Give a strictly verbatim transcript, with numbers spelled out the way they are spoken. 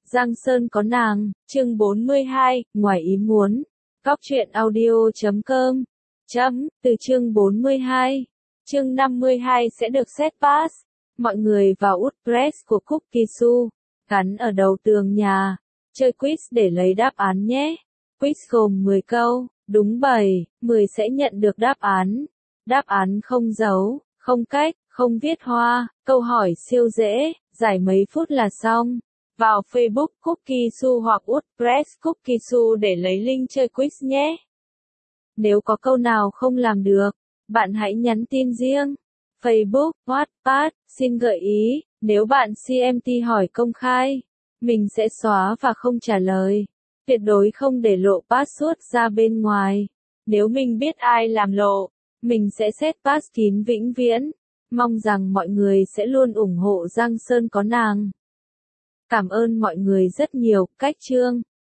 Giang Sơn có nàng, chương bốn mươi hai, ngoài ý muốn. Góc truyện audio chấm com. Chấm, từ chương bốn mươi hai. Chương năm mươi hai sẽ được set pass. Mọi người vào WordPress của Cookisu, gắn ở đầu tường nhà. Chơi quiz để lấy đáp án nhé. Quiz gồm mười câu, đúng bảy, mười sẽ nhận được đáp án. Đáp án không dấu, không cách, không viết hoa, câu hỏi siêu dễ, giải mấy phút là xong. Vào Facebook Cookisu hoặc WordPress Cookisu để lấy link chơi quiz nhé. Nếu có câu nào không làm được, bạn hãy nhắn tin riêng. Facebook, WhatsApp, xin gợi ý, nếu bạn xê em tê hỏi công khai, mình sẽ xóa và không trả lời. Tuyệt đối không để lộ password ra bên ngoài. Nếu mình biết ai làm lộ, mình sẽ set pass kín vĩnh viễn. Mong rằng mọi người sẽ luôn ủng hộ Giang Sơn có nàng. Cảm ơn mọi người rất nhiều. Cách chương